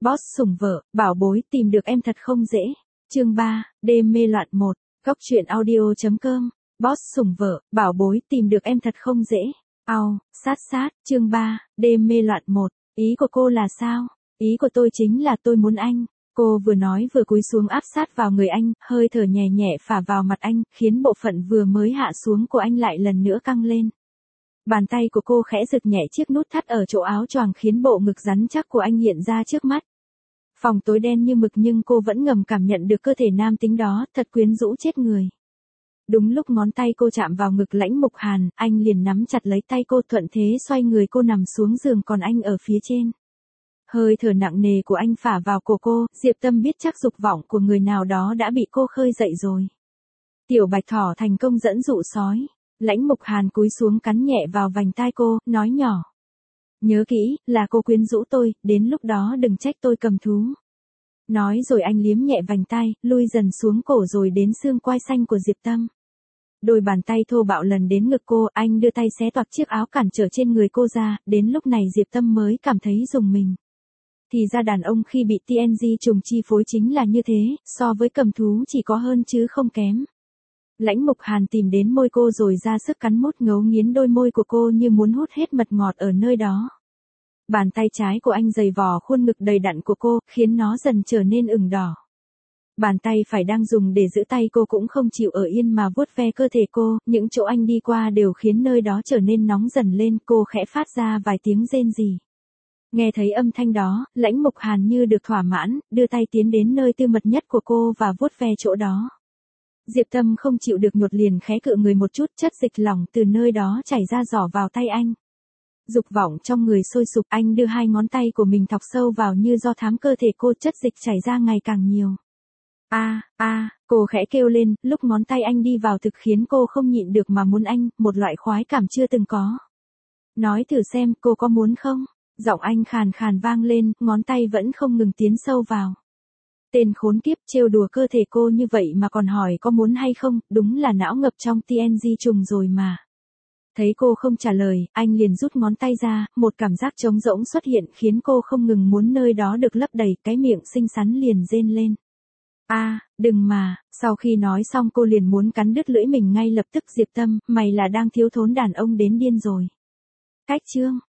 Boss sủng vợ, bảo bối tìm được em thật không dễ. Chương 3, đêm mê loạn 1, góc truyện audio.com. Boss sủng vợ, bảo bối tìm được em thật không dễ. Sát. Chương 3, đêm mê loạn 1. Ý của cô là sao? Ý của tôi chính là tôi muốn anh. Cô vừa nói vừa cúi xuống áp sát vào người anh, hơi thở nhẹ nhẹ phả vào mặt anh, khiến bộ phận vừa mới hạ xuống của anh lại lần nữa căng lên. Bàn tay của cô khẽ giật nhẹ chiếc nút thắt ở chỗ áo choàng khiến bộ ngực rắn chắc của anh hiện ra trước mắt. Phòng tối đen như mực nhưng cô vẫn ngầm cảm nhận được cơ thể nam tính đó, thật quyến rũ chết người. Đúng lúc ngón tay cô chạm vào ngực Lãnh Mục Hàn, anh liền nắm chặt lấy tay cô, thuận thế xoay người cô nằm xuống giường còn anh ở phía trên. Hơi thở nặng nề của anh phả vào cổ cô, Diệp Tâm biết chắc dục vọng của người nào đó đã bị cô khơi dậy rồi. Tiểu Bạch Thỏ thành công dẫn dụ sói. Lãnh Mục Hàn cúi xuống cắn nhẹ vào vành tai cô, nói nhỏ. Nhớ kỹ, là cô quyến rũ tôi, đến lúc đó đừng trách tôi cầm thú. Nói rồi anh liếm nhẹ vành tai, lui dần xuống cổ rồi đến xương quai xanh của Diệp Tâm. Đôi bàn tay thô bạo lần đến ngực cô, anh đưa tay xé toạc chiếc áo cản trở trên người cô ra, đến lúc này Diệp Tâm mới cảm thấy rùng mình. Thì ra đàn ông khi bị TNG trùng chi phối chính là như thế, so với cầm thú chỉ có hơn chứ không kém. Lãnh Mục Hàn tìm đến môi cô rồi ra sức cắn mút ngấu nghiến đôi môi của cô như muốn hút hết mật ngọt ở nơi đó. Bàn tay trái của anh giày vò khuôn ngực đầy đặn của cô, khiến nó dần trở nên ửng đỏ. Bàn tay phải đang dùng để giữ tay cô cũng không chịu ở yên mà vuốt ve cơ thể cô, những chỗ anh đi qua đều khiến nơi đó trở nên nóng dần lên, cô khẽ phát ra vài tiếng rên rỉ. Nghe thấy âm thanh đó, Lãnh Mục Hàn như được thỏa mãn, đưa tay tiến đến nơi tư mật nhất của cô và vuốt ve chỗ đó. Diệp Tâm không chịu được nhột liền khẽ cự người một chút, chất dịch lỏng từ nơi đó chảy ra rỏ vào tay anh. Dục vọng trong người sôi sục, anh đưa hai ngón tay của mình thọc sâu vào như do thám cơ thể cô, chất dịch chảy ra ngày càng nhiều. Cô khẽ kêu lên, lúc ngón tay anh đi vào thực khiến cô không nhịn được mà muốn anh, một loại khoái cảm chưa từng có. Nói thử xem, cô có muốn không? Giọng anh khàn khàn vang lên, ngón tay vẫn không ngừng tiến sâu vào. Tên khốn kiếp trêu đùa cơ thể cô như vậy mà còn hỏi có muốn hay không, đúng là não ngập trong TNG trùng rồi mà. Thấy cô không trả lời, anh liền rút ngón tay ra, một cảm giác trống rỗng xuất hiện khiến cô không ngừng muốn nơi đó được lấp đầy, cái miệng xinh xắn liền rên lên. Đừng mà, sau khi nói xong cô liền muốn cắn đứt lưỡi mình ngay lập tức. Diệp Tâm, mày là đang thiếu thốn đàn ông đến điên rồi. Cách chương.